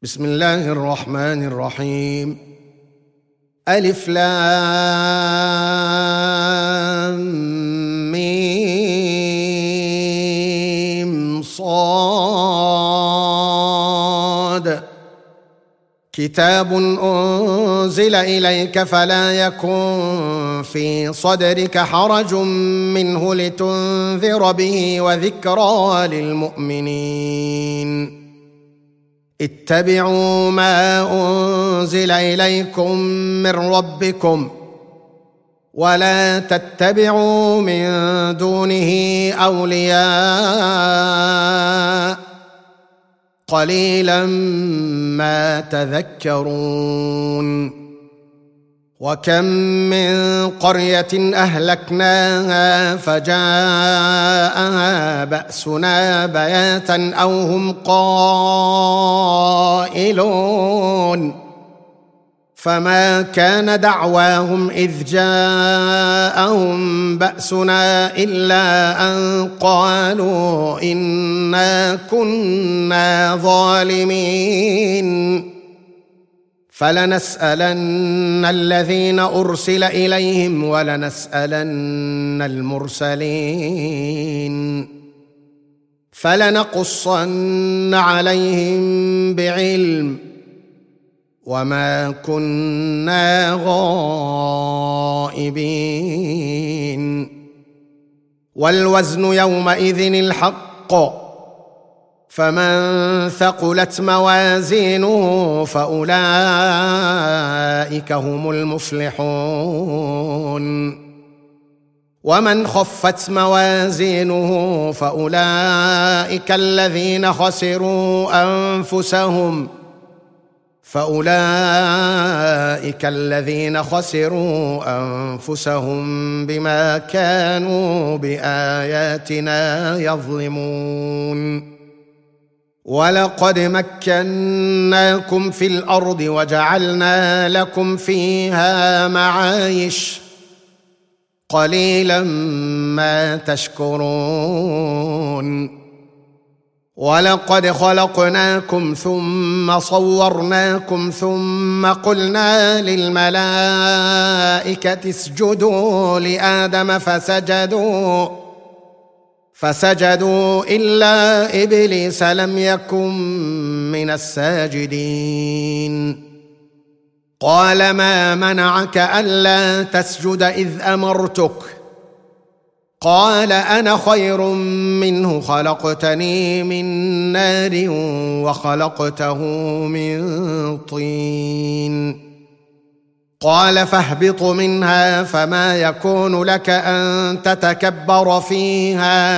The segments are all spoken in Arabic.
بسم الله الرحمن الرحيم. ألف لام ميم صاد. كتاب أنزل إليك فلا يكن في صدرك حرج منه لتنذر به وذكرى للمؤمنين. اتبعوا ما أنزل إليكم من ربكم ولا تتبعوا من دونه أولياء قليلا ما تذكرون. وكم من قرية أهلكناها فجاءها بأسنا بياتا أو هم قائلون فما كان دعواهم إذ جاءهم بأسنا إلا أن قالوا إنا كنا ظالمين. فلنسألن الذين أرسل إليهم ولنسألن المرسلين فلنقصن عليهم بعلم وما كنا غائبين. والوزن يومئذ الحق فمن ثقلت موازينه فأولئك هم المفلحون. ومن خفت موازينه فأولئك الذين خسروا أنفسهم بما كانوا بآياتنا يظلمون. ولقد مكناكم في الأرض وجعلنا لكم فيها معايش قليلا ما تشكرون. ولقد خلقناكم ثم صورناكم ثم قلنا للملائكة اسجدوا لآدم فسجدوا إلا إبليس لم يكن من الساجدين. قال ما منعك ألا تسجد إذ أمرتك؟ قال أنا خير منه خلقتني من نار وخلقته من طين. قال فاهبط منها فما يكون لك أن تتكبر فيها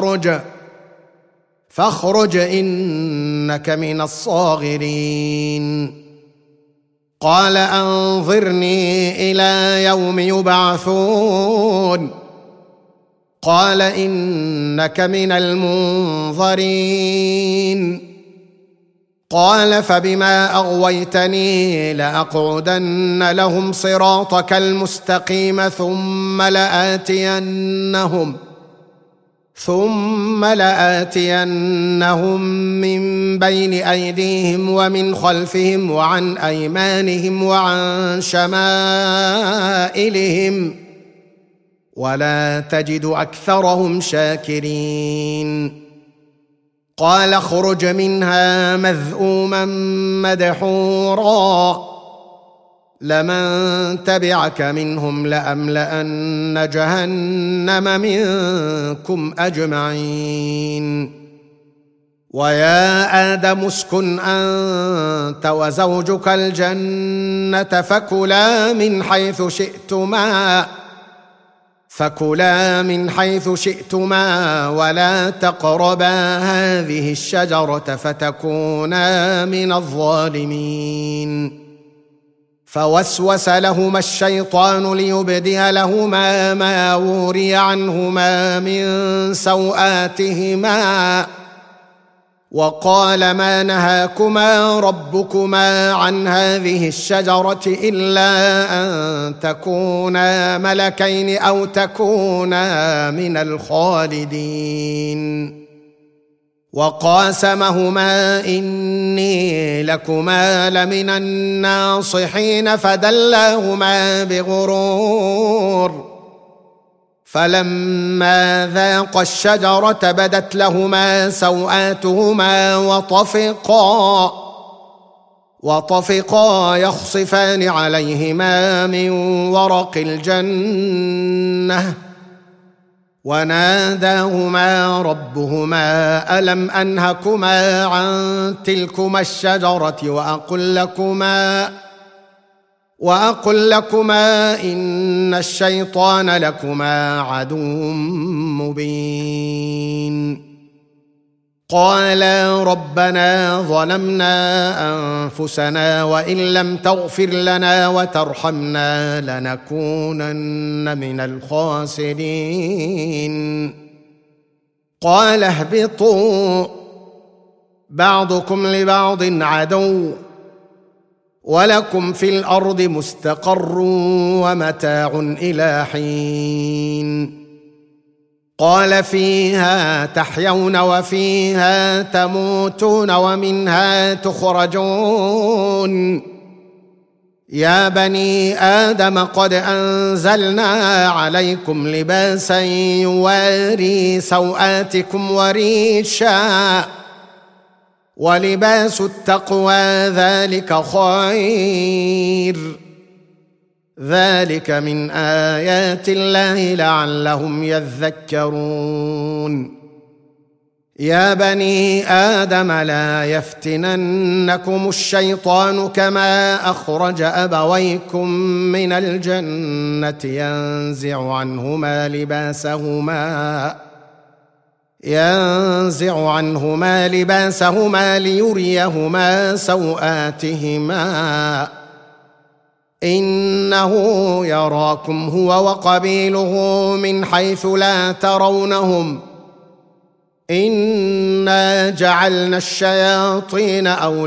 فاخرج إنك من الصاغرين. قال أنظرني إلى يوم يبعثون. قال إنك من المنظرين. قال فبما أغويتني لأقعدن لهم صراطك المستقيم ثم لآتينهم من بين أيديهم ومن خلفهم وعن أيمانهم وعن شمائلهم ولا تجد أكثرهم شاكرين. قال اخرج منها مذءوما مدحورا لمن تبعك منهم لأملأن جهنم منكم أجمعين. ويا آدم اسكن أنت وزوجك الجنة فكلا من حيث شئتما ولا تقربا هذه الشجرة فتكونا من الظالمين. فوسوس لهما الشيطان ليبدي لهما ما وري عنهما من سوآتهما وقال ما نهاكما ربكما عن هذه الشجرة إلا أن تكونا ملكين أو تكونا من الخالدين. وقاسمهما إني لكما لمن الناصحين فدلاهما بغرور فلما ذاقا الشجرة بدت لهما سوآتهما وطفقا يخصفان عليهما من ورق الجنة وناداهما ربهما ألم أنهكما عن تلكما الشجرة وأقل لكما إن الشيطان لكما عدو مبين قالا ربنا ظلمنا أنفسنا وإن لم تغفر لنا وترحمنا لنكونن من الخاسرين قال اهبطوا بعضكم لبعض عدو ولكم في الأرض مستقر ومتاع إلى حين قال فيها تحيون وفيها تموتون ومنها تخرجون يا بني آدم قد أنزلنا عليكم لباسا يواري سوآتكم وريشا ولباس التقوى ذلك خير ذلك من آيات الله لعلهم يذكرون يا بني آدم لا يفتننكم الشيطان كما أخرج أبويكم من الجنة ينزع عنهما لباسهما ليريهما سوآتهما إنه يراكم هو وقبيله من حيث لا ترونهم إنا جعلنا الشياطين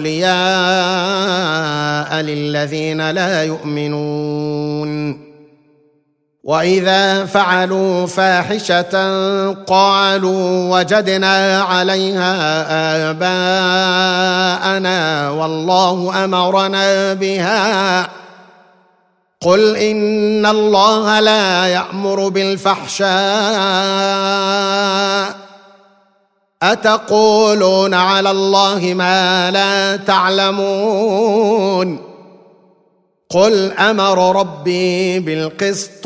أولياء للذين لا يؤمنون وإذا فعلوا فاحشة قالوا وجدنا عليها آباءنا والله أمرنا بها قل إن الله لا يأمر بالفحشاء أتقولون على الله ما لا تعلمون قل أمر ربي بالقسط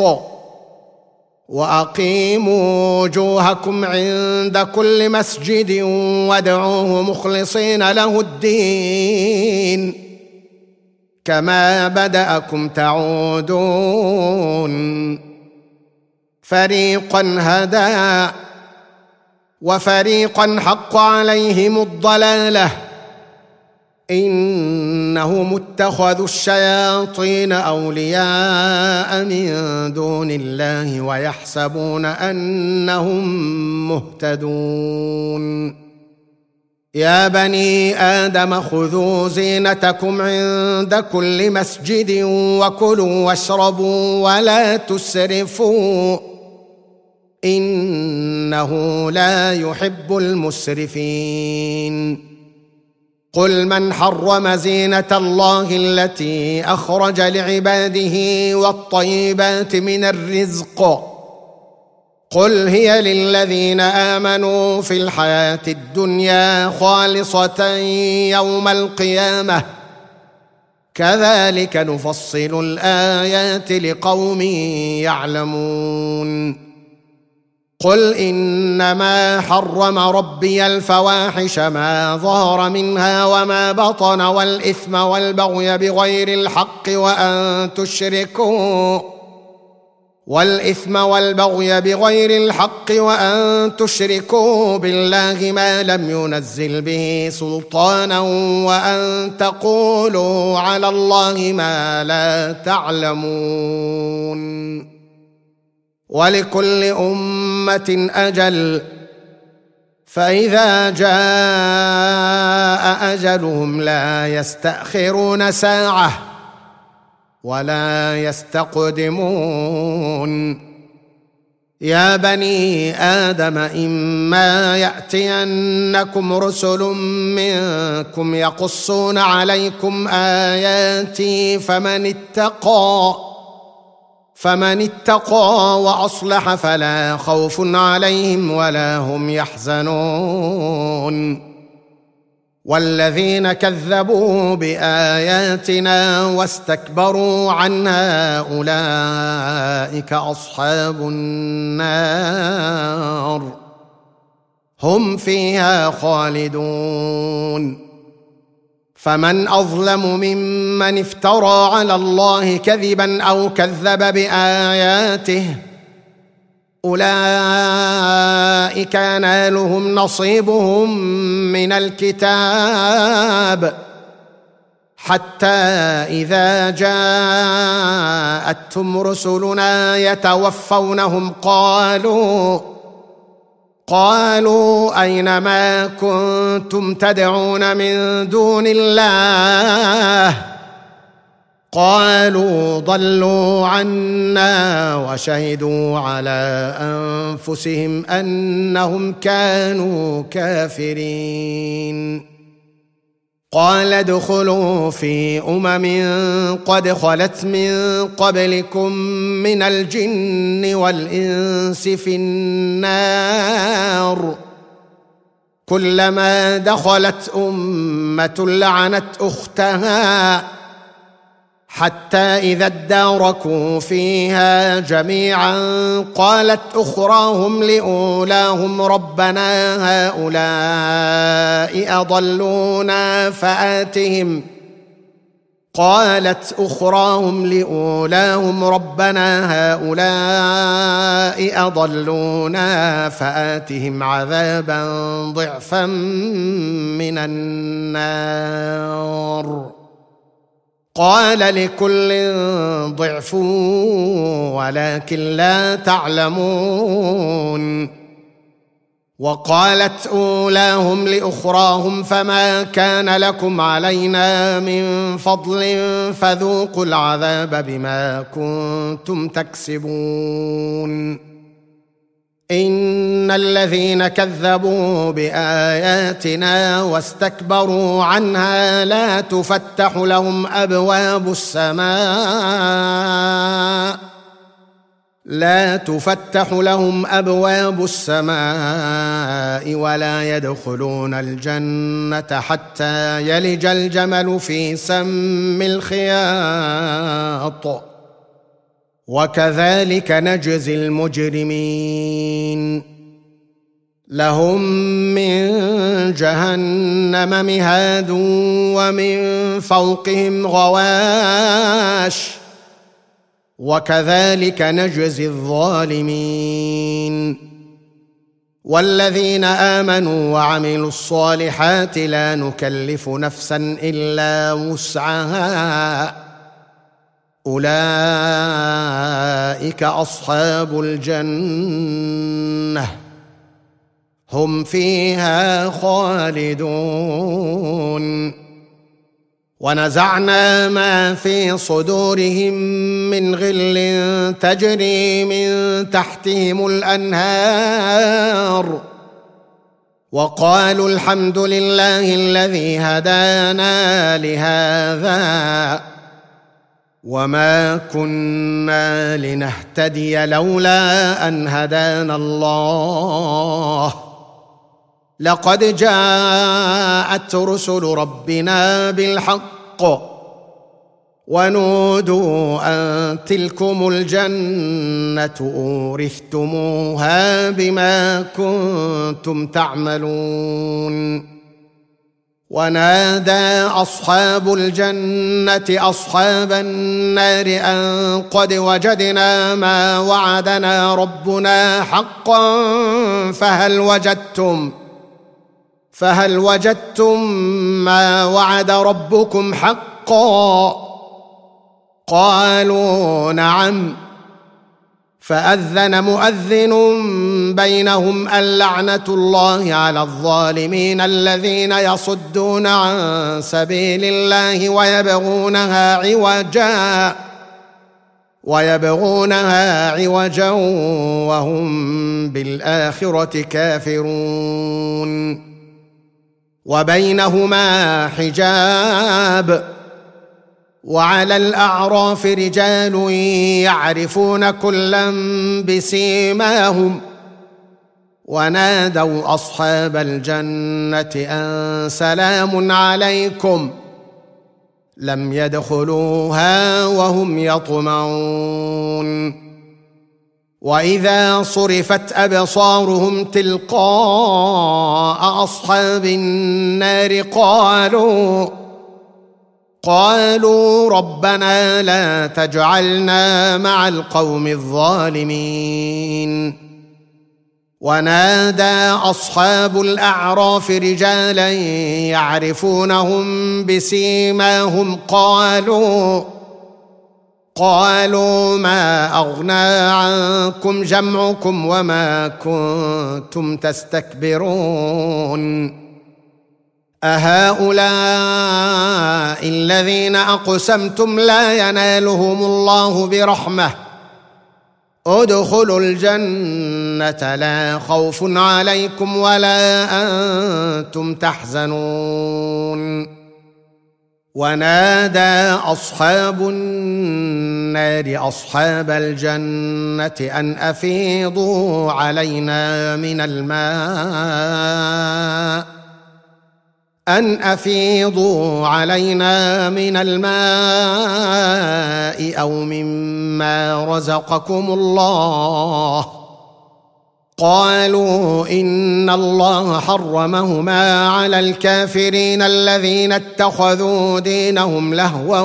وأقيموا وجوهكم عند كل مسجد وادعوه مخلصين له الدين كما بدأكم تعودون فريقا هدى وفريقا حق عليهم الضلالة إنهم اتخذوا الشياطين أولياء من دون الله ويحسبون أنهم مهتدون يا بني آدم خذوا زينتكم عند كل مسجد وكلوا واشربوا ولا تسرفوا إنه لا يحب المسرفين قل من حرم زينة الله التي أخرج لعباده والطيبات من الرزق قل هي للذين آمنوا في الحياة الدنيا خالصة يوم القيامة كذلك نفصل الآيات لقوم يعلمون قل إنما حرم ربي الفواحش ما ظهر منها وما بطن والإثم والبغي بغير الحق وأن تشركوا بالله ما لم ينزل به سلطانا وأن تقولوا على الله ما لا تعلمون ولكل أمة أجل فإذا جاء أجلهم لا يستأخرون ساعة ولا يستقدمون يا بني آدم إما يأتينكم رسل منكم يقصون عليكم آياتي فمن اتقى وأصلح فلا خوف عليهم ولا هم يحزنون والذين كذبوا بآياتنا واستكبروا عنها أولئك أصحاب النار هم فيها خالدون فمن أظلم ممن افترى على الله كذبا أو كذب بآياته أولئك ينالهم نصيبهم من الكتاب حتى إذا جاءتهم رسلنا يتوفونهم قالوا أين ما كنتم تدعون من دون الله قالوا ضلوا عنا وشهدوا على أنفسهم أنهم كانوا كافرين قال ادخلوا في قد خلت من قبلكم من الجن والإنس في النار كلما دخلت أمة لعنت أختها حتى إذا اداركوا فيها جميعا قالت أخراهم لأولاهم ربنا هؤلاء أضلونا فآتهم عذابا ضعفا من النار قال لكل ضعف ولكن لا تعلمون وقالت أولاهم لأخراهم فما كان لكم علينا من فضل فذوقوا العذاب بما كنتم تكسبون إن الذين كذبوا بآياتنا واستكبروا عنها لا تفتح لهم أبواب السماء ولا يدخلون الجنة حتى يلج الجمل في سم الخياط وكذلك نجزي المجرمين لهم من جهنم مهاد ومن فوقهم غواش وكذلك نجزي الظالمين والذين آمنوا وعملوا الصالحات لا نكلف نفسا إلا وسعها أولئك أصحاب الجنة هم فيها خالدون ونزعنا ما في صدورهم من غل تجري من تحتهم الأنهار وقالوا الحمد لله الذي هدانا لهذا وما كنا لنهتدي لولا أن هدانا الله لقد جاءت رسل ربنا بالحق ونودوا أن تلكم الجنة أورثتموها بما كنتم تعملون ونادى أصحاب الجنة أصحاب النار أن قد وجدنا ما وعدنا ربنا حقا فهل وجدتم ما وعد ربكم حقا قالوا نعم فأذن مؤذن بينهم اللعنة الله على الظالمين الذين يصدون عن سبيل الله ويبغونها عوجا ويبغونها عوجا وهم بالآخرة كافرون وبينهما حجاب وعلى الأعراف رجال يعرفون كلا بسيماهم ونادوا أصحاب الجنة أن سلام عليكم لم يدخلوها وهم يطمعون وإذا صرفت أبصارهم تلقاء أصحاب النار قالوا ربنا لا تجعلنا مع القوم الظالمين ونادى أصحاب الأعراف رجالا يعرفونهم بسيماهم قالوا ما أغنى عنكم جمعكم وما كنتم تستكبرون أهؤلاء الذين أقسمتم لا ينالهم الله برحمة ادخلوا الجنة لا خوف عليكم ولا أنتم تحزنون ونادى أصحاب النار أصحاب الجنة أن أفيضوا علينا من الماء أو مما رزقكم الله قالوا إن الله حرمهما على الكافرين الذين اتخذوا دينهم لهوا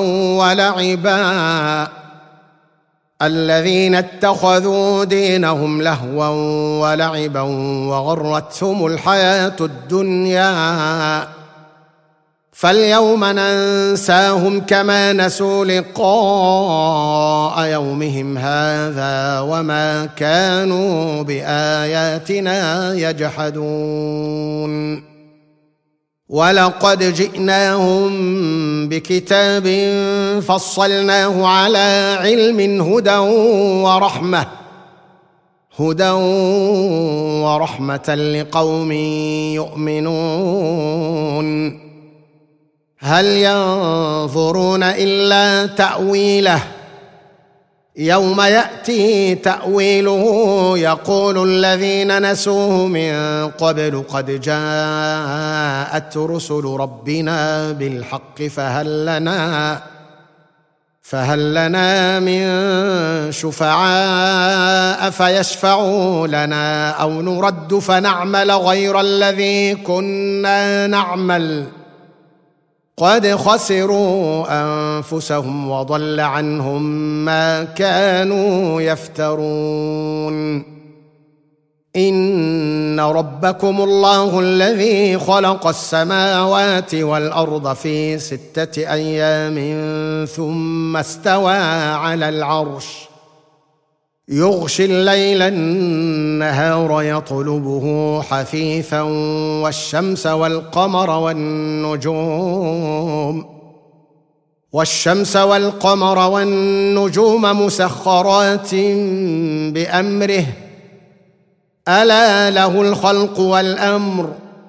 ولعبا وغرتهم الحياة الدنيا فاليوم ننساهم كما نسوا لقاء يومهم هذا وما كانوا بآياتنا يجحدون ولقد جئناهم بكتاب فصلناه على علم هدى ورحمة لقوم يؤمنون هل ينظرون إلا تأويله يوم يأتي تأويله يقول الذين نسوه من قبل قد جاءت رسل ربنا بالحق فهل لنا من شفعاء فيشفعوا لنا أو نرد فنعمل غير الذي كنا نعمل قد خسروا أنفسهم وضل عنهم ما كانوا يفترون إن ربكم الله الذي خلق السماوات والأرض في 6 أيام ثم استوى على العرش يغشي الليل النهار يطلبه حثيثا والشمس والقمر والنجوم مسخرات بأمره ألا له الخلق والأمر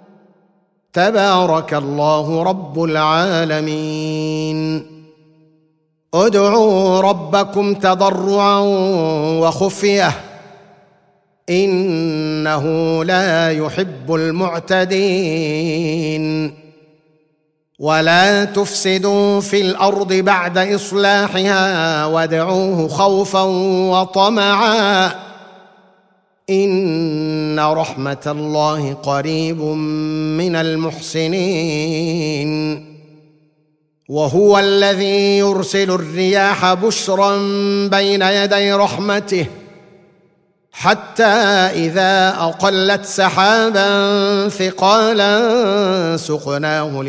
تبارك الله رب العالمين ادعوا ربكم تضرعا وخفية إنه لا يحب المعتدين ولا تفسدوا في الأرض بعد إصلاحها وادعوه خوفا وطمعا إن رحمة الله قريب من المحسنين وهو الذي يرسل الرياح بشرا بين يدي رحمته حتى إذا أقلت سحابا ثقالا سقناه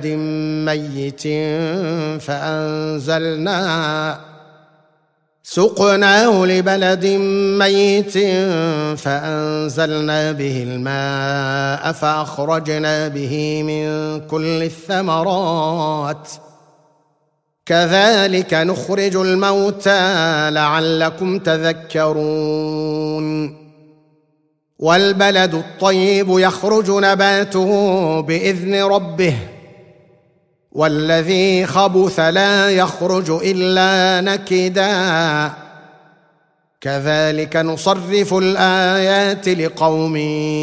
لبلد ميت فأنزلنا به الماء فأخرجنا به من كل الثمرات كذلك نخرج الموتى لعلكم تذكرون والبلد الطيب يخرج نباته بإذن ربه والذي خبث لا يخرج إلا نكدا كذلك نصرف الآيات لقوم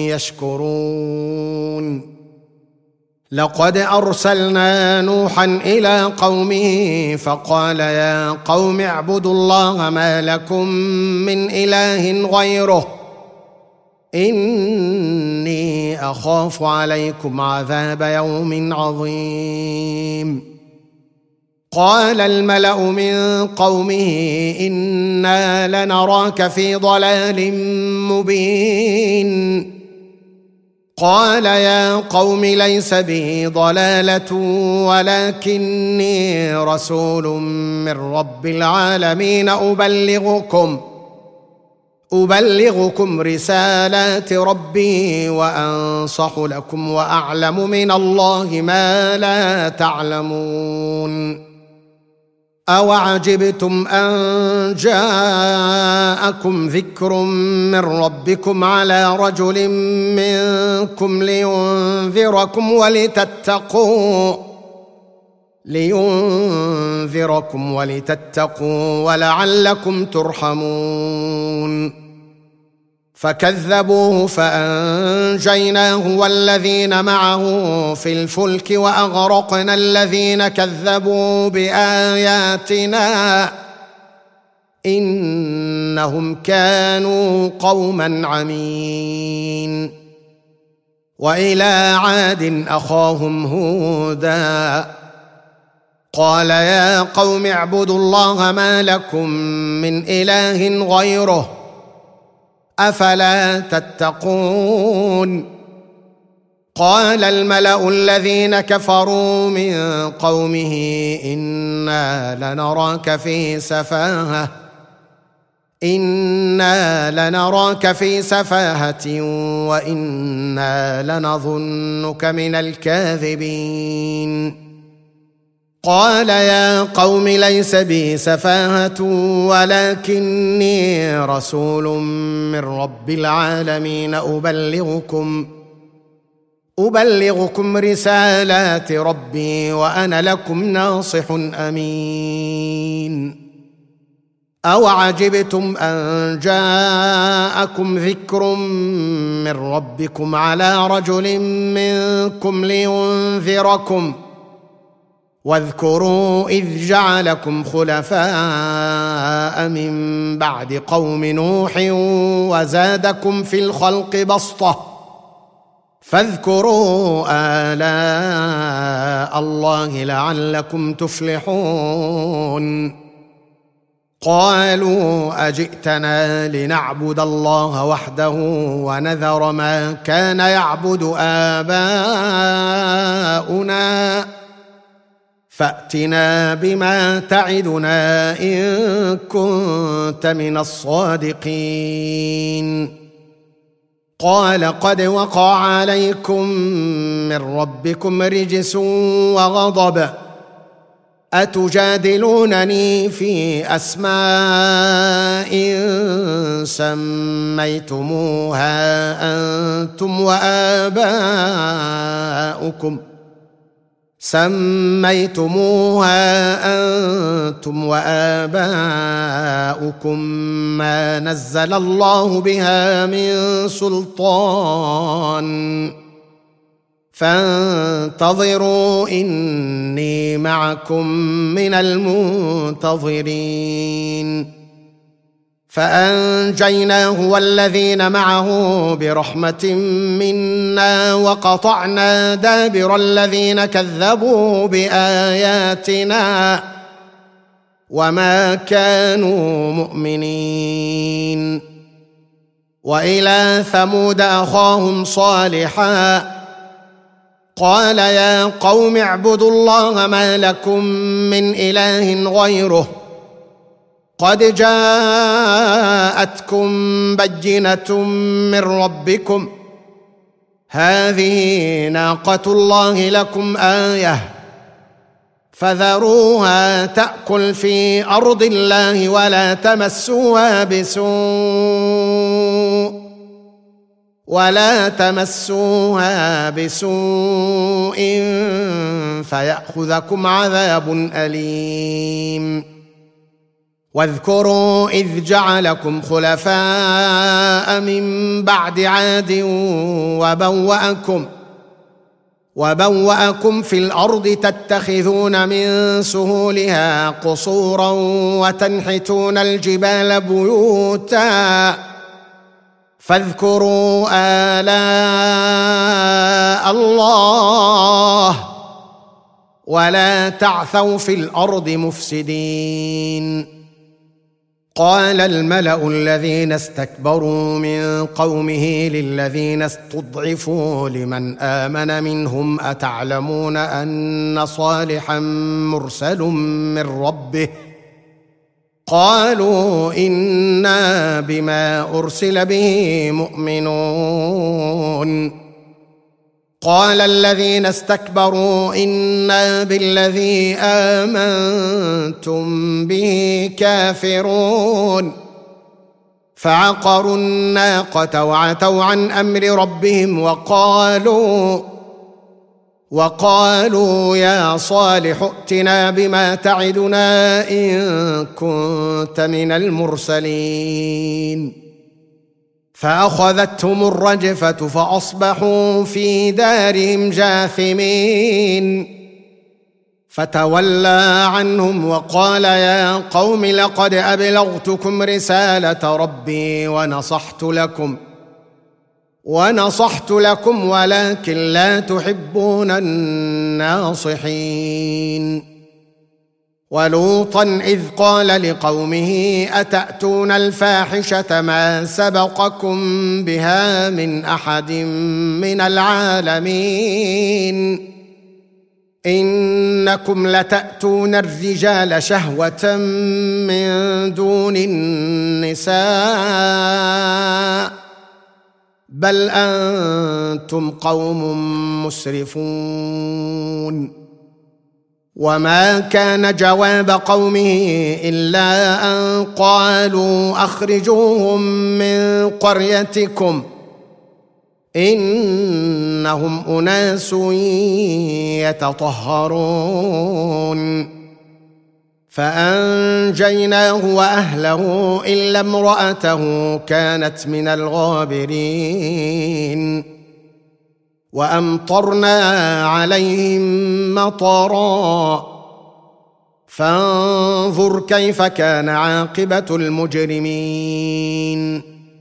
يشكرون لقد أرسلنا نوحا إلى قومه فقال يا قوم اعبدوا الله ما لكم من إله غيره إني أخاف عليكم عذاب يوم عظيم قال الملأ من قومه إنا لنراك في ضلال مبين قال يا قوم ليس بي ضلالة ولكني رسول من رب العالمين أبلغكم رسالات ربي وأنصح لكم وأعلم من الله ما لا تعلمون أوعجبتم أن جاءكم ذكر من ربكم على رجل منكم لينذركم ولتتقوا ولعلكم ترحمون فكذبوه فأنجيناه والذين معه في الفلك وأغرقنا الذين كذبوا بآياتنا إنهم كانوا قوما عمين وإلى عاد أخاهم هودا قال يا قوم اعبدوا الله ما لكم من إله غيره أفلا تتقون قال الملأ الذين كفروا من قومه إنا لنراك في سفاهة وإنا لنظنك من الكاذبين قال يا قوم ليس بي سفاهة ولكني رسول من رب العالمين أبلغكم رسالات ربي وأنا لكم ناصح أمين أوعجبتم أن جاءكم ذكر من ربكم على رجل منكم لينذركم واذكروا إذ جعلكم خلفاء من بعد قوم نوح وزادكم في الخلق بسطة فاذكروا آلاء الله لعلكم تفلحون قالوا أجئتنا لنعبد الله وحده ونذر ما كان يعبد آباؤنا فأتنا بما تعدنا إن كنت من الصادقين قال قد وقع عليكم من ربكم رجس وغضب أتجادلونني في أسماء سميتموها أنتم وآباؤكم ما نزل الله بها من سلطان فانتظروا إني معكم من المنتظرين فأنجيناه والذين معه برحمة منا وقطعنا دابر الذين كذبوا بآياتنا وما كانوا مؤمنين وإلى ثمود أخاهم صالحا قال يا قوم اعبدوا الله ما لكم من إله غيره قد جاءتكم بينة من ربكم هذه ناقة الله لكم آية فذروها تأكل في أرض الله ولا تمسوها بسوء فيأخذكم عذاب أليم. واذكروا إذ جعلكم خلفاء من بعد عاد وبوأكم في الأرض تتخذون من سهولها قصورا وتنحتون الجبال بيوتا فاذكروا آلاء الله ولا تعثوا في الأرض مفسدين. قال الملأ الذين استكبروا من قومه للذين استضعفوا لمن آمن منهم أتعلمون أن صالحا مرسل من ربه؟ قالوا إنا بما أرسل به مؤمنون. قال الذين استكبروا إنا بالذي آمنتم به كافرون. فعقروا الناقة وعتوا عن أمر ربهم وقالوا يا صالح ائتنا بما تعدنا إن كنت من المرسلين. فأخذتهم الرجفة فأصبحوا في دارهم جاثمين. فتولى عنهم وقال يا قوم لقد أبلغتكم رسالة ربي ونصحت لكم ولكن لا تحبون الناصحين. ولوطا إذ قال لقومه أتأتون الفاحشة ما سبقكم بها من أحد من العالمين إنكم لتأتون الرجال شهوة من دون النساء بل أنتم قوم مسرفون. وما كان جواب قومه إلا أن قالوا أخرجوهم من قريتكم إنهم أناس يتطهرون. فأنجيناه وأهله إلا امرأته كانت من الغابرين. وأمطرنا عليهم مطرا فانظر كيف كان عاقبة المجرمين.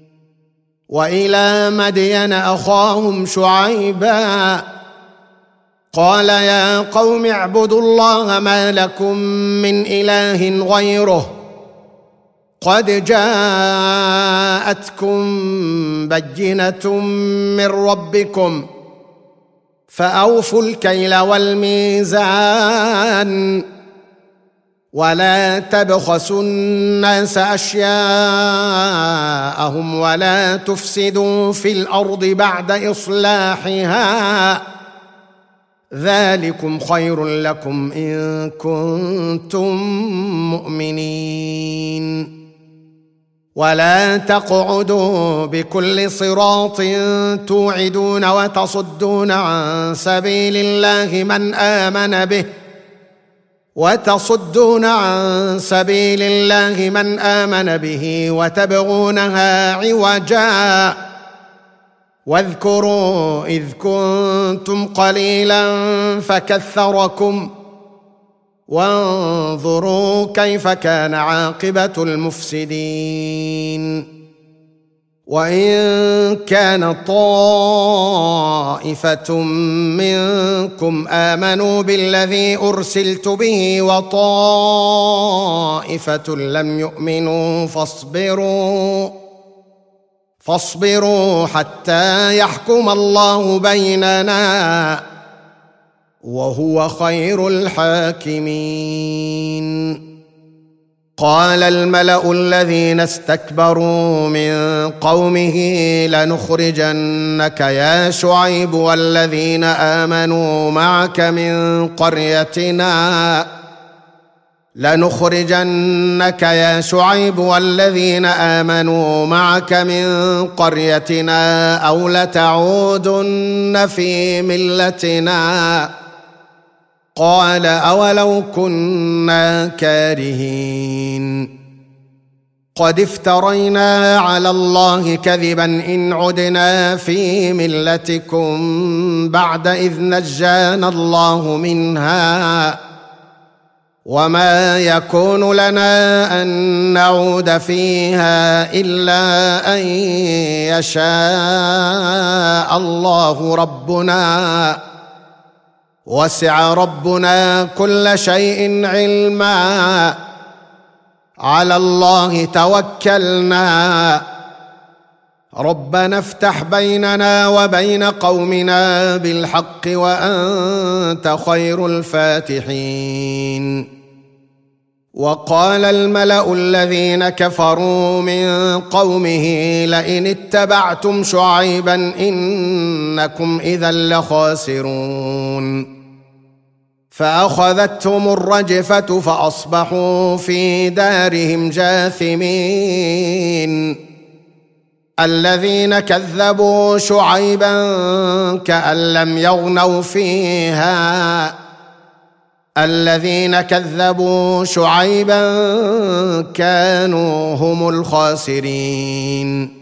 وإلى مدين أخاهم شعيبا قال يا قوم اعبدوا الله ما لكم من إله غيره قد جاءتكم بينة من ربكم فأوفوا الكيل والميزان ولا تبخسوا الناس أشياءهم ولا تفسدوا في الأرض بعد إصلاحها ذلكم خير لكم إن كنتم مؤمنين. ولا تقعدوا بكل صراط توعدون وتصدون عن سبيل الله من آمن به وتبغونها عوجا. واذكروا إذ كنتم قليلا فكثركم وانظروا كيف كان عاقبة المفسدين. وإن كان طائفة منكم آمنوا بالذي أرسلت به وطائفة لم يؤمنوا فاصبروا حتى يحكم الله بيننا وهو خير الحاكمين. قال الملأ الذين استكبروا من قومه لنخرجنك يا شعيب والذين آمنوا معك من قريتنا أو لتعودن في ملتنا قال أولو كنا كارهين قد افترينا على الله كذبا إن عدنا في ملتكم بعد إذ نجانا الله منها وما يكون لنا أن نعود فيها إلا أن يشاء الله ربنا وسع ربنا كل شيء علما على الله توكلنا ربنا افتح بيننا وبين قومنا بالحق وأنت خير الفاتحين وقال الملأ الذين كفروا من قومه لئن اتبعتم شعيبا إنكم إذا لخاسرون فأخذتهم الرجفة فأصبحوا في دارهم جاثمين الذين كذبوا شعيبا كأن لم يغنوا فيها الذين كذبوا شعيبا كانوا هم الخاسرين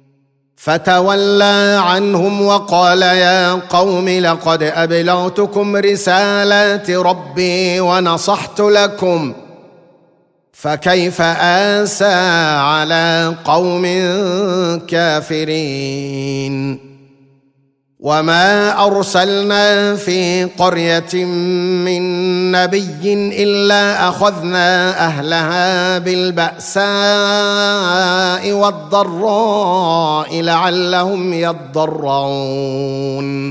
فتولى عنهم وقال يا قوم لقد أبلغتكم رسالات ربي ونصحت لكم فكيف آسى على قوم كافرين وما أرسلنا في قرية من نبي إلا أخذنا أهلها بالبأساء والضراء لعلهم يضرعون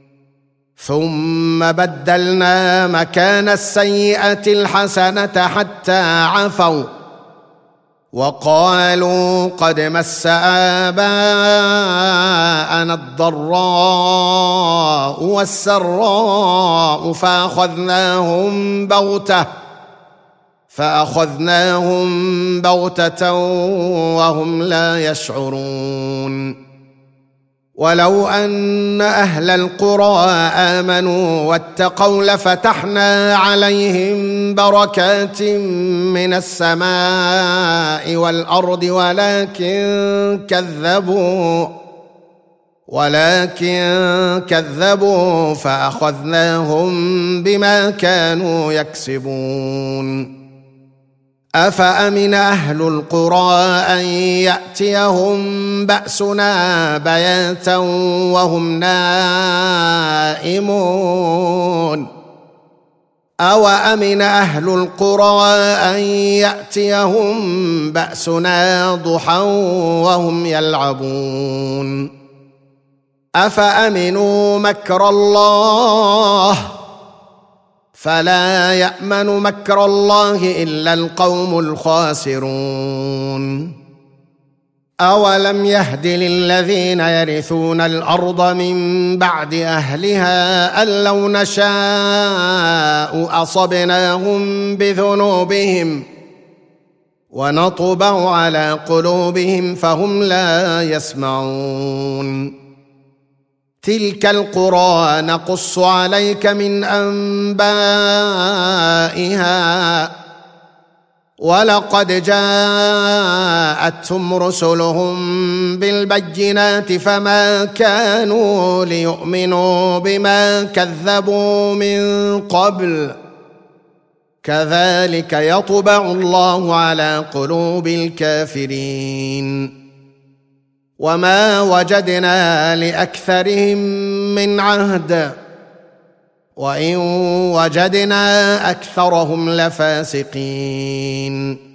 ثم بدلنا مكان السيئة الحسنة حتى عفوا وقالوا قد مس آباءنا الضراء والسراء فأخذناهم بغتة وهم لا يشعرون ولو أن أهل القرى آمنوا واتقوا لفتحنا عليهم بركات من السماء والأرض ولكن كذبوا فأخذناهم بما كانوا يكسبون أفأمن أهل القرى أن يأتيهم بأسنا بياتا وهم نائمون أوأمن أهل القرى أن يأتيهم بأسنا ضحى وهم يلعبون أفأمنوا مكر الله فلا يأمن مكر الله إلا القوم الخاسرون أولم يهد للذين يرثون الأرض من بعد أهلها أن لو نشاء أصبناهم بذنوبهم ونطبع على قلوبهم فهم لا يسمعون تلك القرى نقص عليك من أنبائها ولقد جاءتهم رسلهم بالبينات فما كانوا ليؤمنوا بما كذبوا من قبل كذلك يطبع الله على قلوب الكافرين وما وجدنا لأكثرهم من عهد وإن وجدنا أكثرهم لفاسقين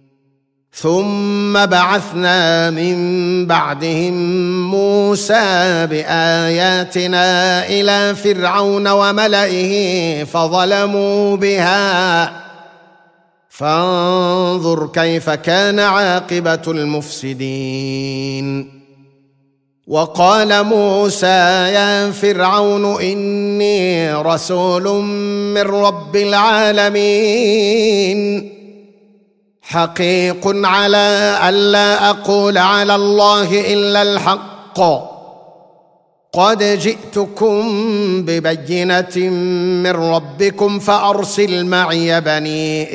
ثم بعثنا من بعدهم موسى بآياتنا إلى فرعون وملئه فانظر كيف كان عاقبة المفسدين. وقال موسى يا فرعون إني رسول من رب العالمين حقيق على ألا أقول على الله إلا الحق قد جئتكم ببينة من ربكم فأرسل معي بني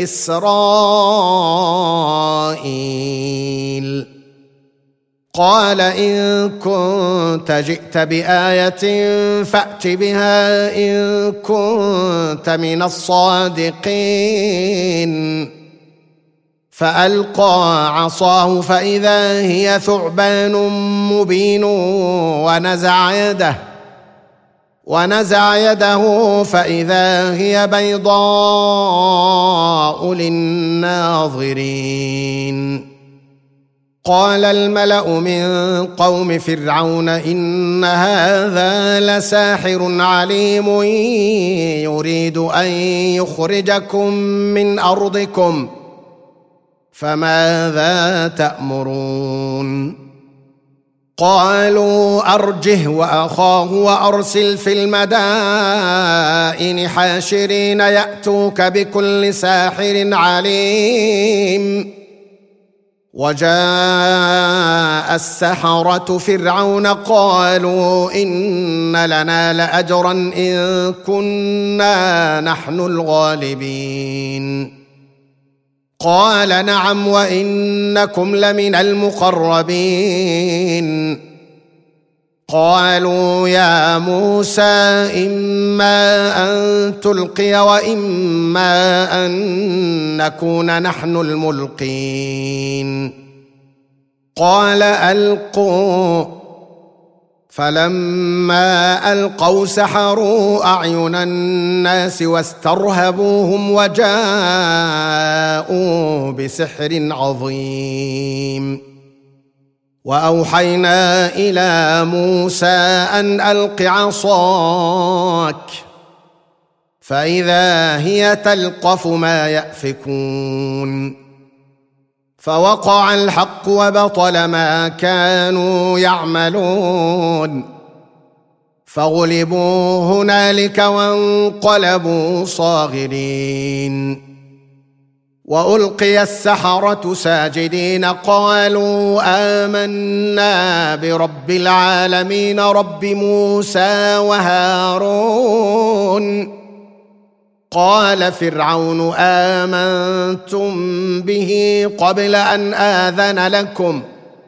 إسرائيل. قال إن كنت جئت بآية فأت بها إن كنت من الصادقين. فألقى عصاه فإذا هي ثعبان مبين ونزع يده فإذا هي بيضاء للناظرين. قال الملأ من قوم فرعون إن هذا لساحر عليم يريد أن يخرجكم من أرضكم فماذا تأمرون؟ قالوا أرجه وأخاه وأرسل في المدائن حاشرين يأتوك بكل ساحر عليم. وجاء السحرة فرعون قالوا إن لنا لأجرا إن كنا نحن الغالبين. قال نعم وإنكم لمن المقربين. قالوا يا موسى إما أن تلقي وإما أن نكون نحن الملقين. قال ألقوا. فلما ألقوا سحروا أعين الناس واسترهبوهم وجاءوا بسحر عظيم. وأوحينا إلى موسى أن ألق عصاك فإذا هي تلقف ما يأفكون. فوقع الحق وبطل ما كانوا يعملون فغلبوا هنالك وانقلبوا صاغرين. وألقي السحرة ساجدين قالوا آمنا برب العالمين رب موسى وهارون. قال فرعون آمنتم به قبل أن آذن لكم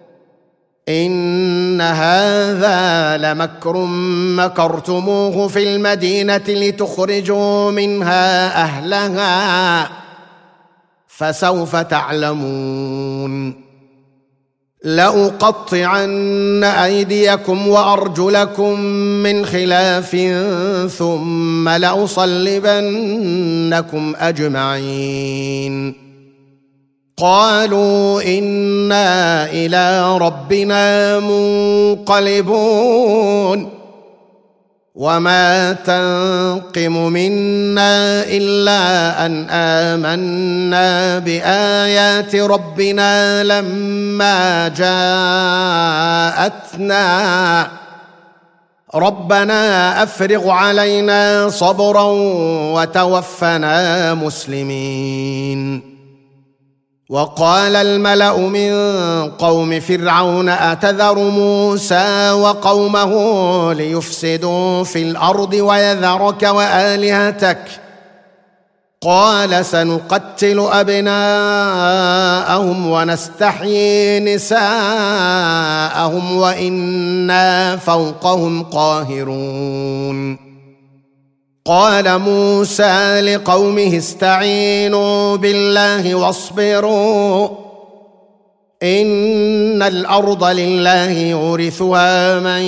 إن هذا لمكر مكرتموه في المدينة لتخرجوا منها أهلها فسوف تعلمون. لأقطعن أيديكم وأرجلكم من خلاف ثم لأصلبنكم أجمعين. قالوا إنا إلى ربنا منقلبون. وما تنقم منا إلا أن آمنا بآيات ربنا لما جاءتنا ربنا أفرغ علينا صبرا وتوفنا مسلمين. وقال الملأ من قوم فرعون أتذر موسى وقومه ليفسدوا في الأرض ويذرك وآلهتك قال سنقتل أبناءهم ونستحيي نساءهم وإنا فوقهم قاهرون. قال موسى لقومه استعينوا بالله واصبروا إن الأرض لله يورثها من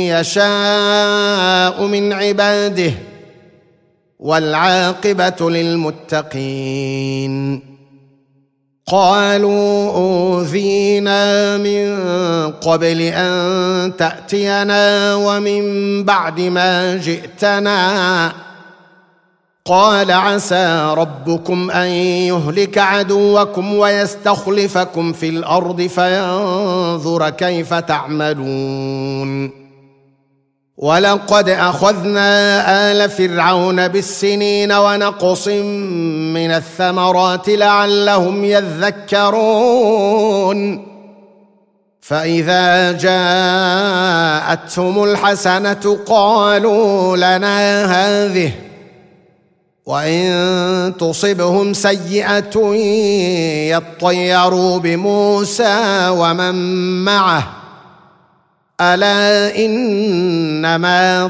يشاء من عباده والعاقبة للمتقين. قالوا أوذينا من قبل أن تأتينا ومن بعد ما جئتنا قال عسى ربكم أن يهلك عدوكم ويستخلفكم في الأرض فينظر كيف تعملون ولقد أخذنا آل فرعون بالسنين ونقص من الثمرات لعلهم يذكرون فإذا جاءتهم الحسنة قالوا لنا هذه وإن تصبهم سيئة يطيروا بموسى ومن معه ألا إنما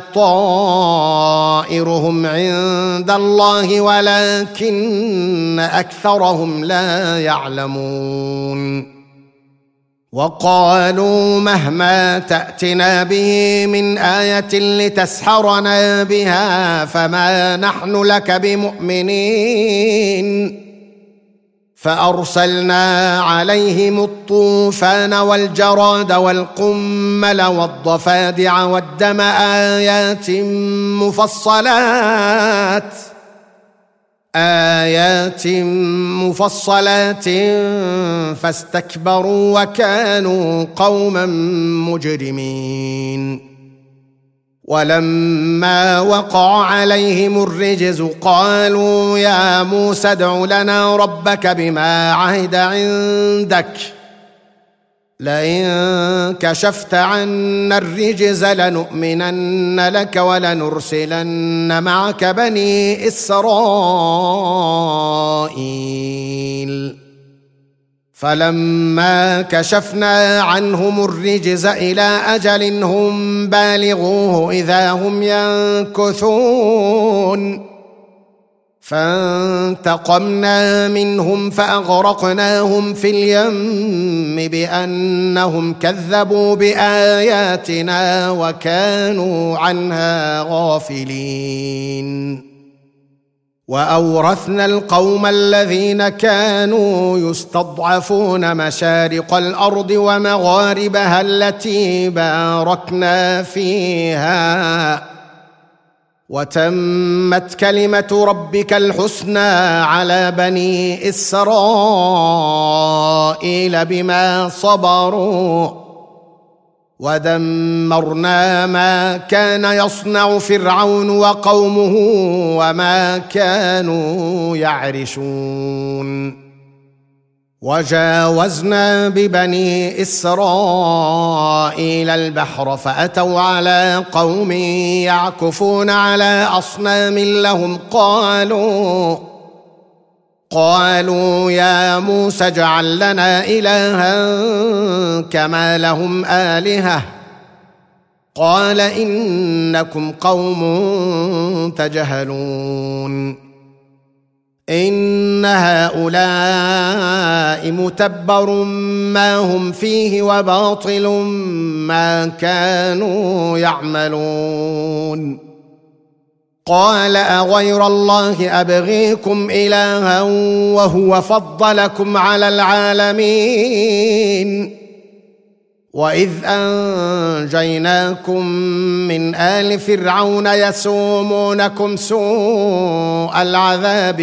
طائرهم عند الله ولكن أكثرهم لا يعلمون وقالوا مهما تأتنا به من آية لتسحرنا بها فما نحن لك بمؤمنين فأرسلنا عليهم الطوفان والجراد والقمل والضفادع والدم آيات مفصلات فاستكبروا وكانوا قوما مجرمين ولما وقع عليهم الرجز قالوا يا موسى ادع لنا ربك بما عهد عندك لئن كشفت عنا الرجز لنؤمنن لك ولنرسلن معك بني إسرائيل فلما كشفنا عنهم الرجز إلى أجل هم بالغوه إذا هم ينكثون فانتقمنا منهم فأغرقناهم في اليم بأنهم كذبوا بآياتنا وكانوا عنها غافلين وأورثنا القوم الذين كانوا يستضعفون مشارق الأرض ومغاربها التي باركنا فيها وتمت كلمة ربك الحسنى على بني إسرائيل بما صبروا ودمرنا ما كان يصنع فرعون وقومه وما كانوا يعرشون وجاوزنا ببني إسرائيل البحر فأتوا على قوم يعكفون على أصنام لهم قالوا يا موسى اجعل لنا إلها كما لهم آلهة قال إنكم قوم تجهلون إن هؤلاء متبر ما هم فيه وباطل ما كانوا يعملون قال أغير الله أبغيكم إلها وهو فضلكم على العالمين وإذ أنجيناكم من آل فرعون يسومونكم سوء العذاب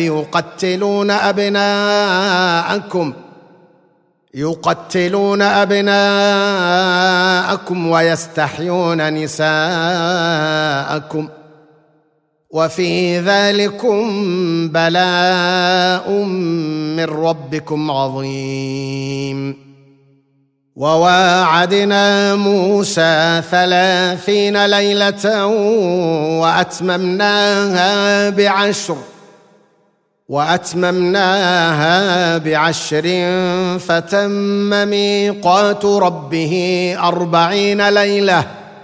يقتلون أبناءكم ويستحيون نساءكم وفي ذلكم بلاء من ربكم عظيم وواعدنا موسى 30 ليلة وأتممناها بعشر فتم ميقات ربه 40 ليلة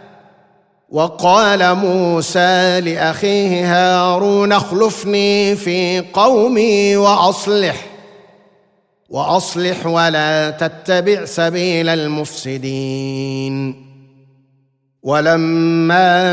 وقال موسى لأخيه هارون اخلفني في قومي وأصلح ولا تتبع سبيل المفسدين ولما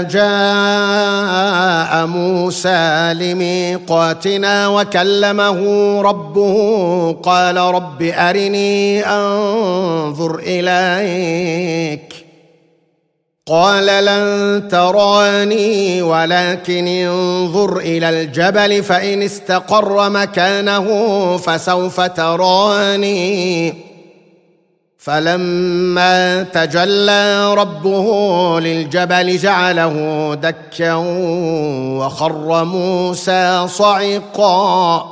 جاء موسى لميقاتنا وكلمه ربه قال رب أرني أنظر إليك قال لن تراني ولكن انظر إلى الجبل فإن استقر مكانه فسوف تراني فلما تجلى ربه للجبل جعله دكا وخر موسى صعقا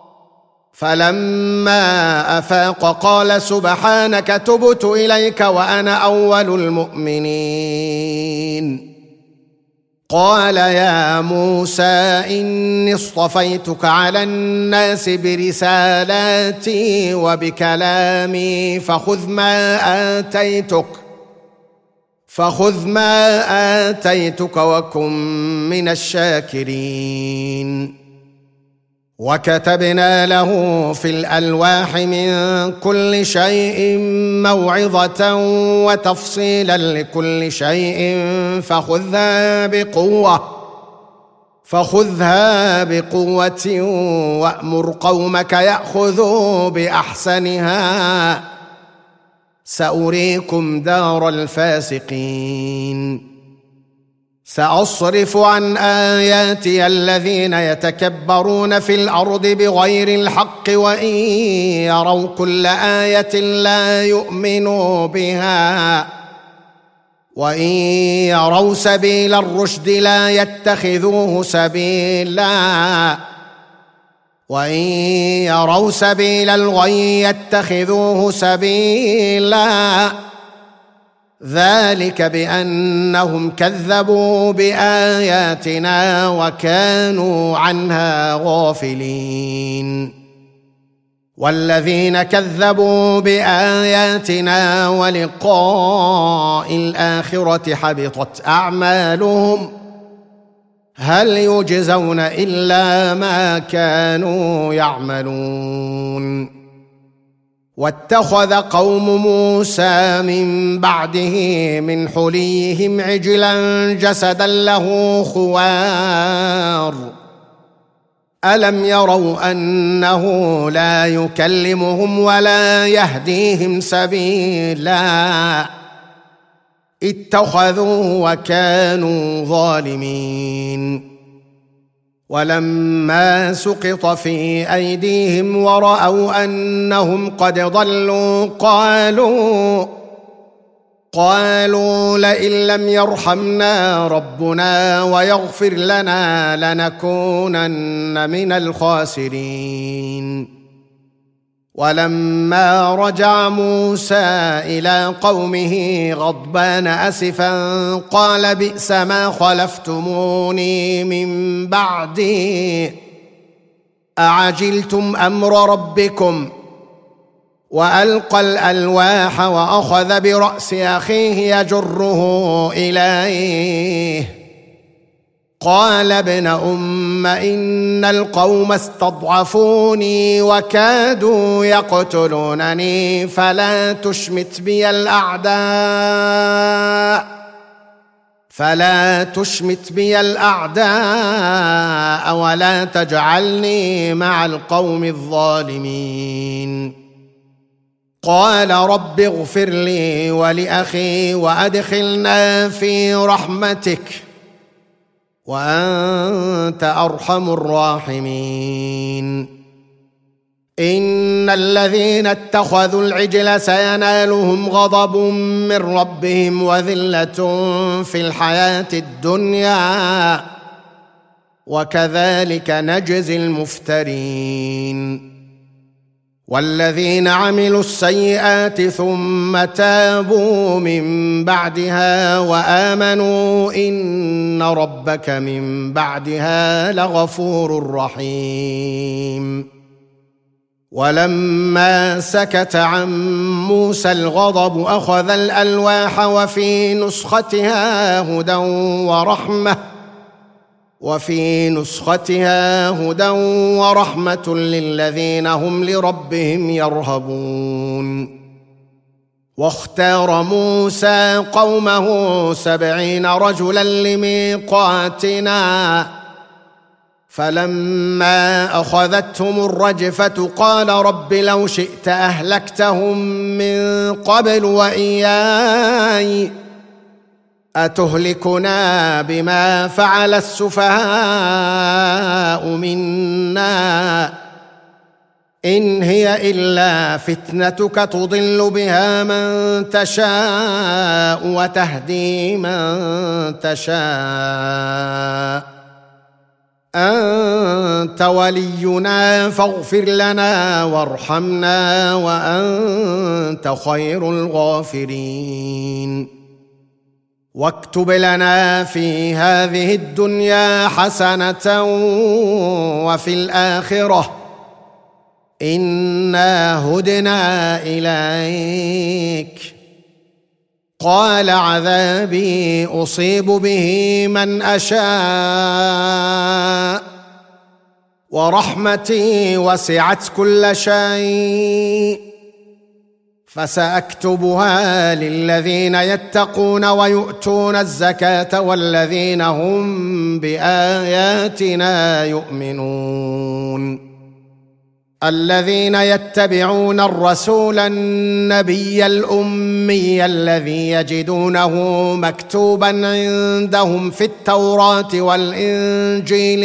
فلما أفاق قال سبحانك تبت إليك وأنا أول المؤمنين قال يا موسى إني اصطفيتك على الناس برسالاتي وبكلامي فخذ ما آتيتك وكن من الشاكرين وكتبنا له في الألواح من كل شيء موعظة وتفصيلا لكل شيء فخذها بقوة وأمر قومك يأخذوا بأحسنها سأريكم دار الفاسقين سأصرف عن آياتي الذين يتكبرون في الأرض بغير الحق وإن يروا كل آية لا يؤمنوا بها وإن يروا سبيل الرشد لا يتخذوه سبيلا وإن يروا سبيل الغي يتخذوه سبيلا ذلك بأنهم كذبوا بآياتنا وكانوا عنها غافلين والذين كذبوا بآياتنا ولقاء الآخرة حبطت أعمالهم هل يجزون إلا ما كانوا يعملون واتخذ قوم موسى من بعده من حليهم عجلا جسدا له خوار ألم يروا أنه لا يكلمهم ولا يهديهم سبيلا اتخذوه وكانوا ظالمين ولما سقط في أيديهم ورأوا أنهم قد ضلوا قالوا لئن لم يرحمنا ربنا ويغفر لنا لنكونن من الخاسرين ولما رجع موسى إلى قومه غضبان أسفا قال بئس ما خلفتموني من بعدي أعجلتم أمر ربكم وألقى الألواح وأخذ برأس أخيه يجره إليه قال ابن أم إن القوم استضعفوني وكادوا يقتلونني فلا تشمت بي الأعداء ولا تجعلني مع القوم الظالمين قال رب اغفر لي ولأخي وأدخلنا في رحمتك وأنت أرحم الراحمين إن الذين اتخذوا العجل سينالهم غضب من ربهم وذلة في الحياة الدنيا وكذلك نجزي المفترين والذين عملوا السيئات ثم تابوا من بعدها وآمنوا إن ربك من بعدها لغفور رحيم ولما سكت عن موسى الغضب أخذ الألواح وفي نسختها هدى ورحمة للذين هم لربهم يرهبون واختار موسى قومه 70 رجلا لميقاتنا فلما أخذتهم الرجفة قال رب لو شئت أهلكتهم من قبل وإياي أتهلكنا بما فعل السفهاء منا إن هي إلا فتنتك تضل بها من تشاء وتهدي من تشاء أنت ولينا فاغفر لنا وارحمنا وأنت خير الغافرين واكتب لنا في هذه الدنيا حسنة وفي الآخرة إنا هدنا إليك قال عذابي أصيب به من أشاء ورحمتي وسعت كل شيء فسأكتبها للذين يتقون ويؤتون الزكاة والذين هم بآياتنا يؤمنون الذين يتبعون الرسول النبي الأمي الذي يجدونه مكتوبا عندهم في التوراة والإنجيل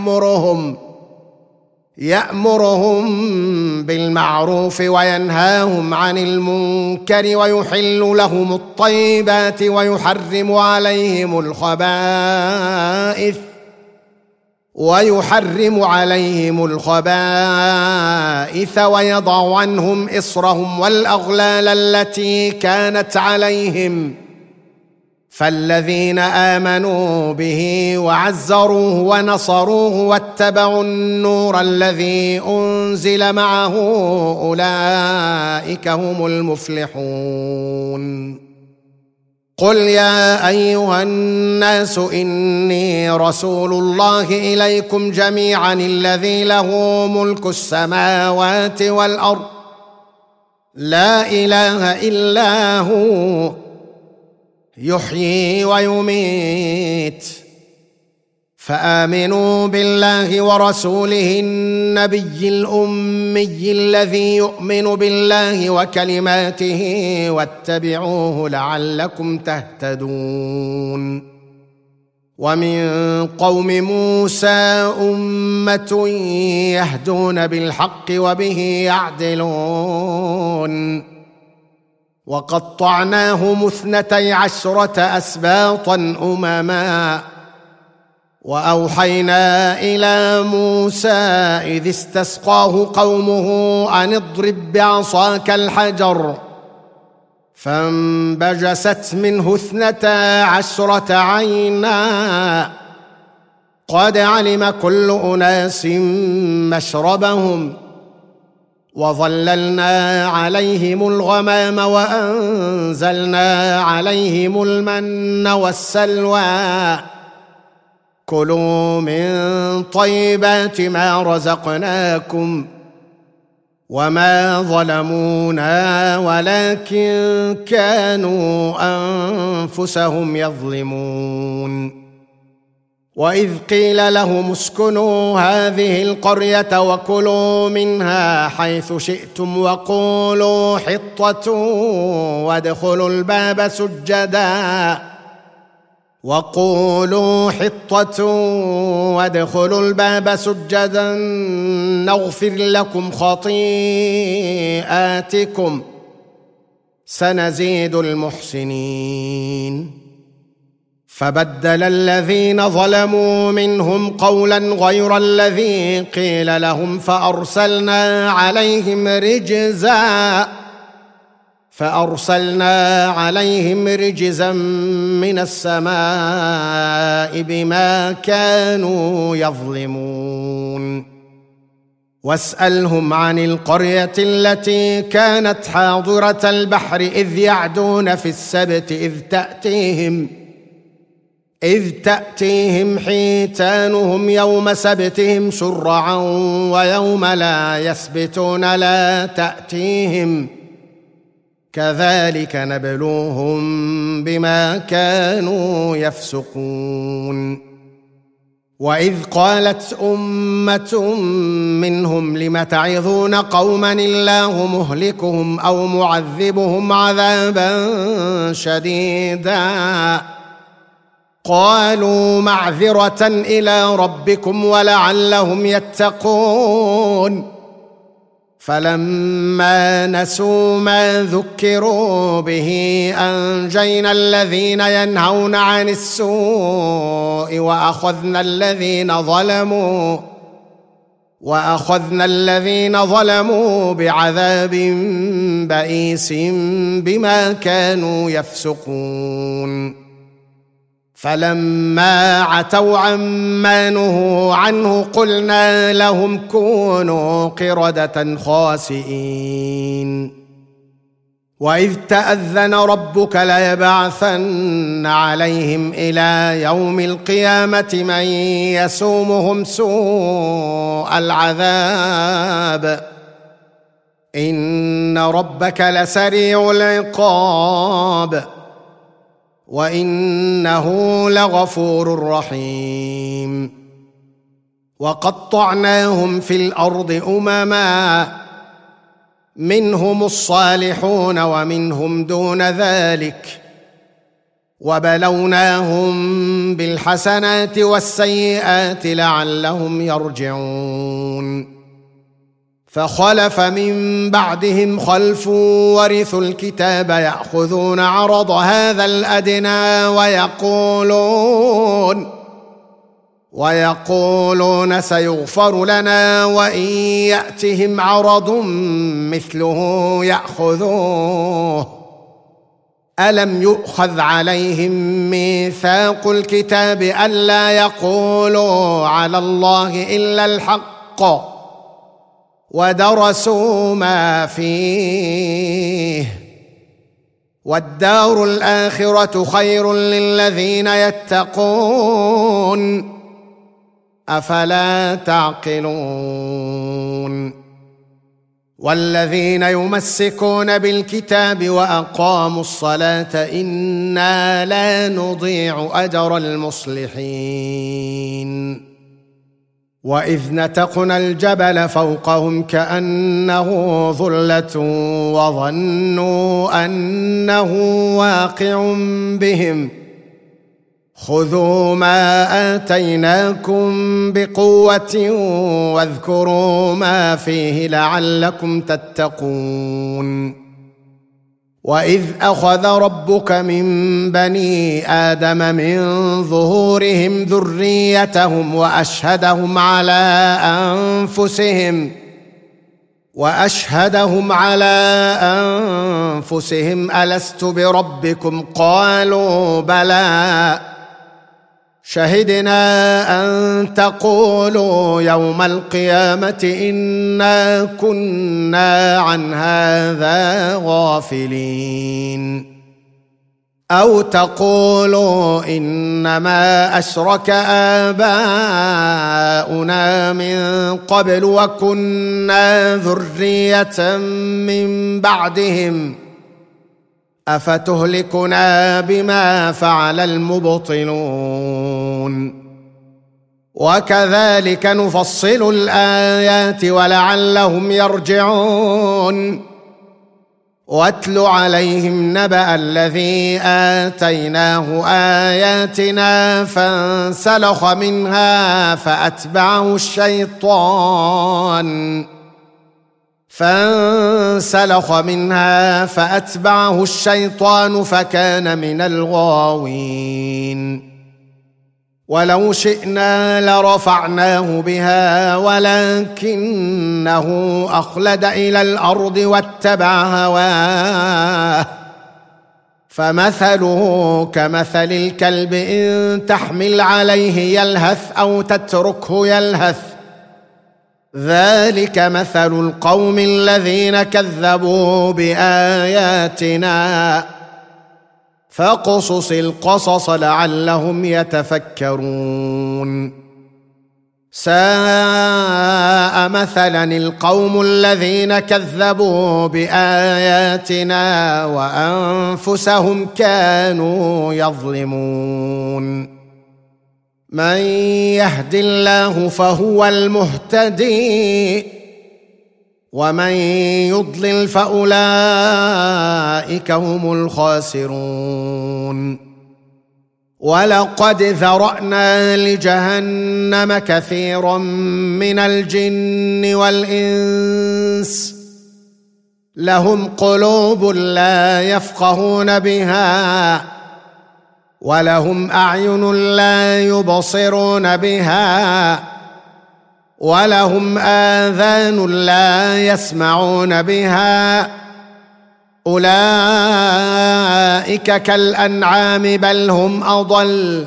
يأمرهم بالمعروف وينهاهم عن المنكر ويحل لهم الطيبات ويحرم عليهم الخبائث ويضع عنهم إصرهم والأغلال التي كانت عليهم فالذين آمنوا به وعزروه ونصروه واتبعوا النور الذي أنزل معه أولئك هم المفلحون قل يا أيها الناس إني رسول الله إليكم جميعا الذي له ملك السماوات والأرض لا إله إلا هو يحيي ويميت فآمنوا بالله ورسوله النبي الأمي الذي يؤمن بالله وكلماته واتبعوه لعلكم تهتدون ومن قوم موسى أمة يهدون بالحق وبه يعدلون وقطعناهم 12 أسباطا أمما وأوحينا إلى موسى إذ استسقاه قومه أن اضرب بعصاك الحجر فانبجست منه 12 عينا قد علم كل أناس مشربهم وظللنا عليهم الغمام وأنزلنا عليهم المن والسلوى كلوا من طيبات ما رزقناكم وما ظلمونا ولكن كانوا أنفسهم يظلمون وإذ قيل لهم اسكنوا هذه القرية وكلوا منها حيث شئتم وقولوا حطة وادخلوا الباب سجدا نغفر لكم خطيئاتكم سنزيد المحسنين فبدل الذين ظلموا منهم قولا غير الذي قيل لهم فأرسلنا عليهم رجزا من السماء بما كانوا يظلمون واسألهم عن القرية التي كانت حاضرة البحر إذ يعدون في السبت إذ تأتيهم حيتانهم يوم سبتهم شرعا ويوم لا يسبتون لا تأتيهم كذلك نبلوهم بما كانوا يفسقون وإذ قالت أمة منهم لم تعظون قوما الله مهلكهم أو معذبهم عذابا شديدا قالوا معذرة إلى ربكم ولعلهم يتقون. فلما نسوا ما ذكروا به أنجينا الذين ينهون عن السوء وأخذنا الذين ظلموا بعذاب بئيس بما كانوا يفسقون. فلما عتوا عما نهوا عنه قلنا لهم كونوا قردة خاسئين. وإذ تأذن ربك ليبعثن عليهم إلى يوم القيامة من يسومهم سوء العذاب إن ربك لسريع العقاب وإنه لغفور رحيم. وقطعناهم في الأرض أمما منهم الصالحون ومنهم دون ذلك وبلوناهم بالحسنات والسيئات لعلهم يرجعون. فخلف من بعدهم خلف ورثوا الكتاب يأخذون عرض هذا الأدنى ويقولون سيغفر لنا وإن يأتهم عرض مثله يأخذوه. ألم يؤخذ عليهم ميثاق الكتاب ألا يقولوا على الله إلا الحق ودرسوا ما فيه والدار الآخرة خير للذين يتقون أفلا تعقلون. والذين يمسكون بالكتاب وأقاموا الصلاة إنا لا نضيع أجر المصلحين. وإذ نتقنا الجبل فوقهم كأنه ظلة وظنوا أنه واقع بهم خذوا ما آتيناكم بقوة واذكروا ما فيه لعلكم تتقون. وإذ أخذ ربك من بني آدم من ظهورهم ذريتهم وأشهدهم على أنفسهم ألست بربكم قالوا بلى شهدنا أن تقولوا يوم القيامة إنا كنا عن هذا غافلين أو تقولوا إنما أشرك آباؤنا من قبل وكنا ذرية من بعدهم أفتهلكنا بما فعل المبطلون. وكذلك نفصل الآيات ولعلهم يرجعون. واتل عليهم نبأ الذي آتيناه آياتنا فانسلخ منها فأتبعه الشيطان فكان من الغاوين. ولو شئنا لرفعناه بها ولكنه أخلد إلى الأرض واتبع هواه فمثله كمثل الكلب إن تحمل عليه يلهث أو تتركه يلهث ذلك مثل القوم الذين كذبوا بآياتنا فاقصص القصص لعلهم يتفكرون. ساء مثلا القوم الذين كذبوا بآياتنا وأنفسهم كانوا يظلمون. من يهد الله فهو المهتدي ومن يضلل فأولئك هم الخاسرون. ولقد ذرأنا لجهنم كثيرا من الجن والإنس لهم قلوب لا يفقهون بها ولهم أعين لا يبصرون بها ولهم آذان لا يسمعون بها أولئك كالأنعام بل هم أضل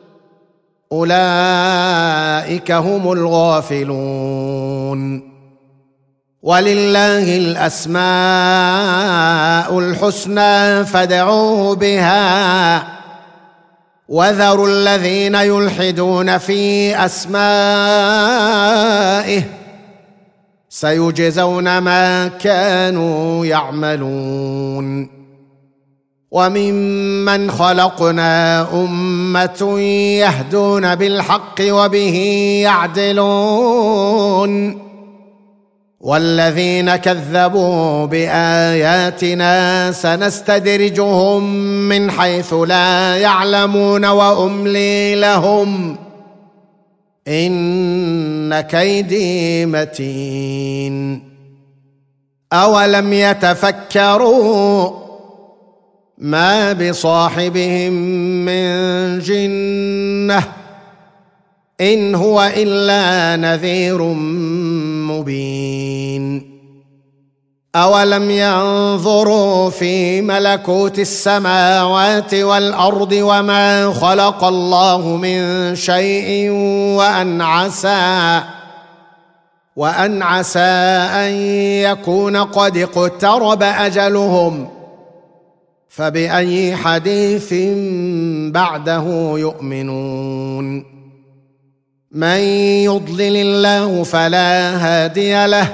أولئك هم الغافلون ولله الأسماء الحسنى فادعوه بها وذروا الذين يلحدون في أسمائه سيجزون ما كانوا يعملون وممن خلقنا أمة يهدون بالحق وبه يعدلون والذين كذبوا بآياتنا سنستدرجهم من حيث لا يعلمون وأملي لهم إن كيدي متين أولم يتفكروا ما بصاحبهم من جنة إن هو إلا نذير مبين أولم ينظروا في ملكوت السماوات والأرض وما خلق الله من شيء وأن عسى أن يكون قد اقترب أجلهم فبأي حديث بعده يؤمنون من يضلل الله فلا هادي له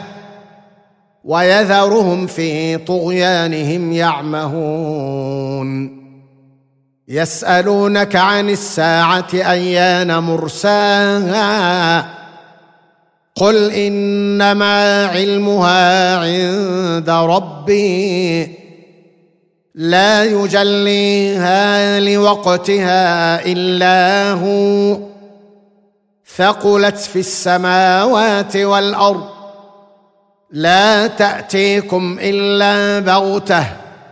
ويذرهم في طغيانهم يعمهون يسألونك عن الساعة أيان مرساها قل إنما علمها عند ربي لا يجليها لوقتها إلا هو ثقلت في السماوات والأرض لا تأتيكم إلا بغتة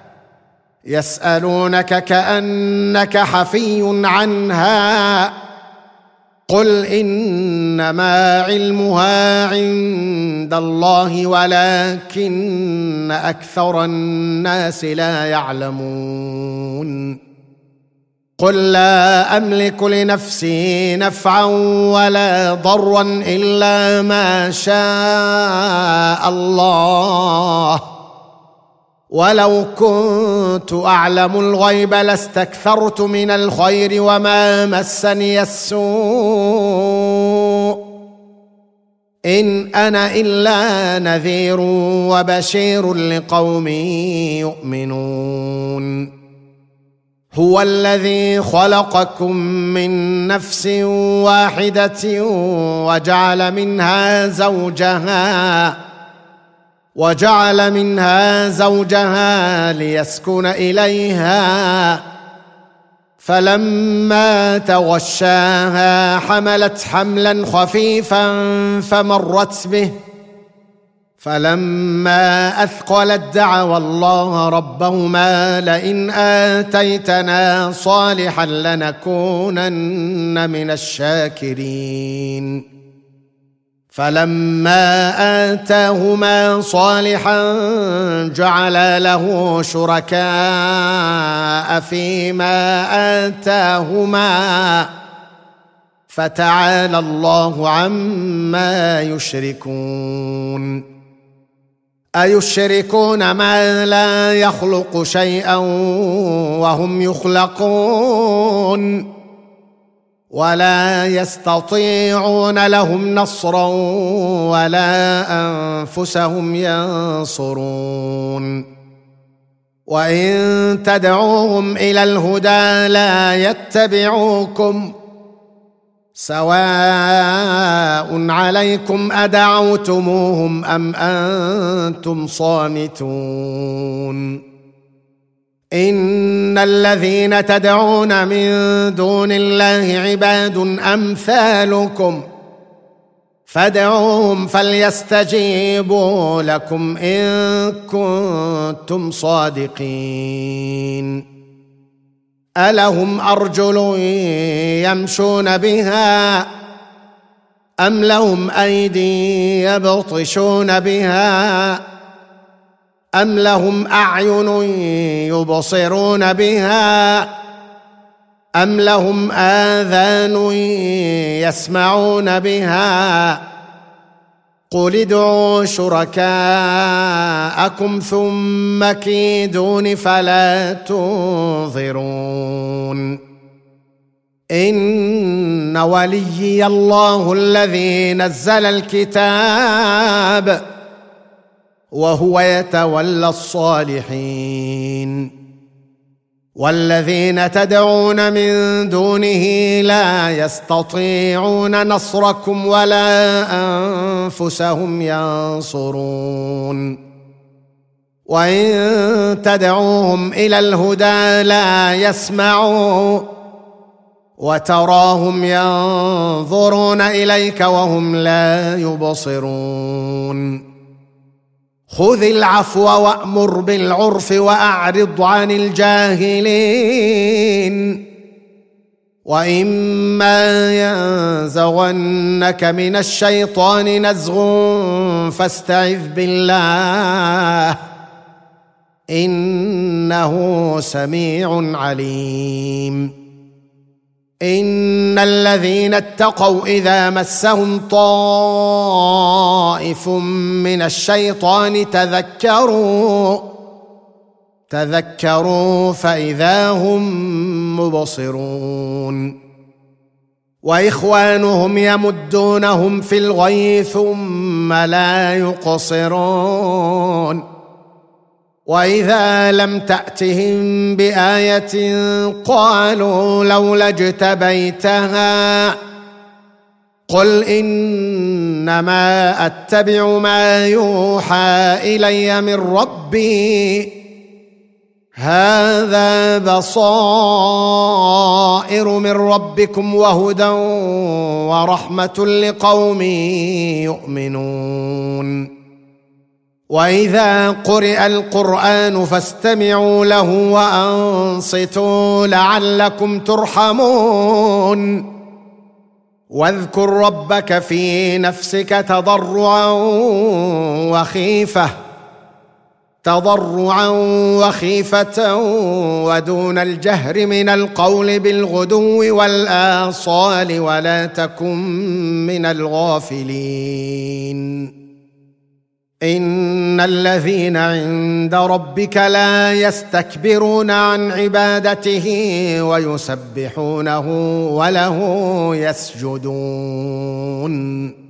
يسألونك كأنك حفي عنها قل إنما علمها عند الله ولكن أكثر الناس لا يعلمون قل لا أملك لنفسي نفعا ولا ضرا إلا ما شاء الله ولو كنت أعلم الغيب لاستكثرت من الخير وما مسني السوء إن أنا إلا نذير وبشير لقوم يؤمنون هو الذي خلقكم من نفس واحدة وجعل منها زوجها ليسكن إليها فلما تغشاها حملت حملا خفيفا فمرت به فلما أثقلت دعوا الله ربهما لئن آتيتنا صالحا لنكونن من الشاكرين فلما آتاهما صالحا جعل له شركاء فيما آتاهما فتعالى الله عما يشركون أيشركون ما لا يخلق شيئا وهم يخلقون ولا يستطيعون لهم نصرا ولا أنفسهم ينصرون وإن تدعوهم إلى الهدى لا يتبعوكم سواء عليكم أدعوتموهم أم أنتم صامتون إن الذين تدعون من دون الله عباد أمثالكم فادعوهم فليستجيبوا لكم إن كنتم صادقين. ألهم أرجل يمشون بها أم لهم أيدي يبطشون بها أم لهم أعين يبصرون بها أم لهم آذان يسمعون بها قل ادعوا شركاءكم ثم كيدون فلا تنظرون. إن وليي الله الذي نزل الكتاب وهو يتولى الصالحين. والذين تدعون من دونه لا يستطيعون نصركم ولا أنفسهم ينصرون. وإن تدعوهم إلى الهدى لا يسمعوا وتراهم ينظرون إليك وهم لا يبصرون. خذ العفو وأمر بالعرف وأعرض عن الجاهلين. وإما ينزغنك من الشيطان نزغ فاستعذ بالله إنه سميع عليم. إن الذين اتقوا إذا مسهم طائف من الشيطان تذكروا فإذا هم مبصرون. وإخوانهم يمدونهم في الغي ثم لا يقصرون. وإذا لم تأتهم بآية قالوا لولا اجتبيتها قل إنما أتبع ما يوحى إلي من ربي هذا بصائر من ربكم وهدى ورحمة لقوم يؤمنون. وإذا قرئ القرآن فاستمعوا له وأنصتوا لعلكم ترحمون. واذكر ربك في نفسك تضرعا وخيفة ودون الجهر من القول بالغدو والآصال ولا تكن من الغافلين. إن الذين عند ربك لا يستكبرون عن عبادته ويسبحونه وله يسجدون.